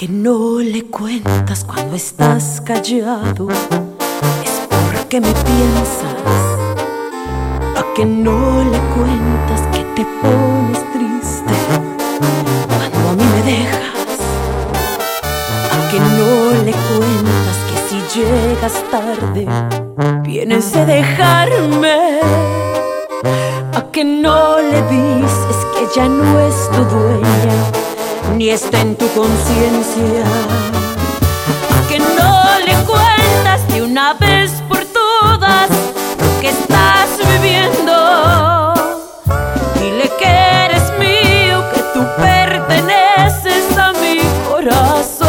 Que no le cuentas cuando estás callado, es porque me piensas. A que no le cuentas que te pones triste cuando a mí me dejas. A que no le cuentas que si llegas tarde vienes a dejarme. A que no le dices que ya no es tu dueña ni está en tu conciencia. A que no le cuentas de una vez por todas lo que estás viviendo. Dile que eres mío, que tú perteneces a mi corazón.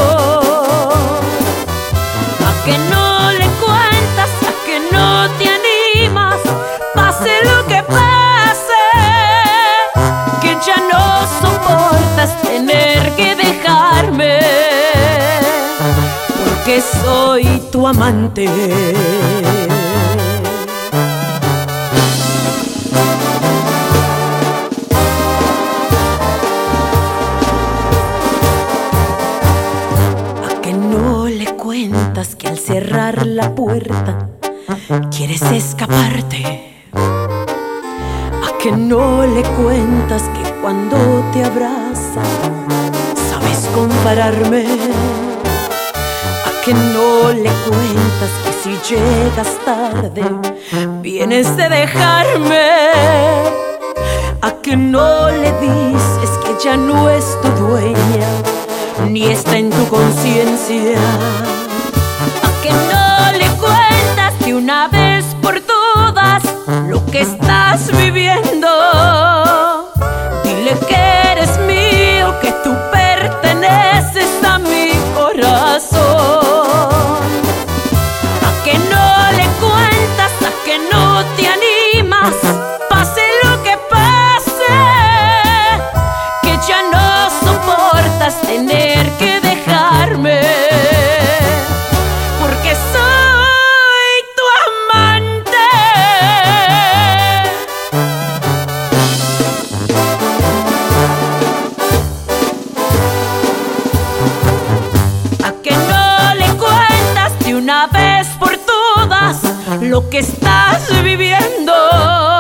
A que no le cuentas, a que no te animas, pase lo que pase, que ya no soportas tener que dejarme, porque soy tu amante. A que no le cuentas que al cerrar la puerta quieres escaparte. A que no le cuentas que cuando te abraza sabes compararme. A que no le cuentas que si llegas tarde vienes de dejarme. A que no le dices que ya no es tu dueña ni está en tu conciencia. A que no le cuentas de una vez por todas lo que estás viviendo. Dile que eres mío, que tú perteneces a mi corazón. A que no le cuentas, a que no te animas, pase lo que pase, que ya no soportas tener que dejarme, porque soy tu amante. A que no le cuentas de una vez por todas lo que estás viviendo.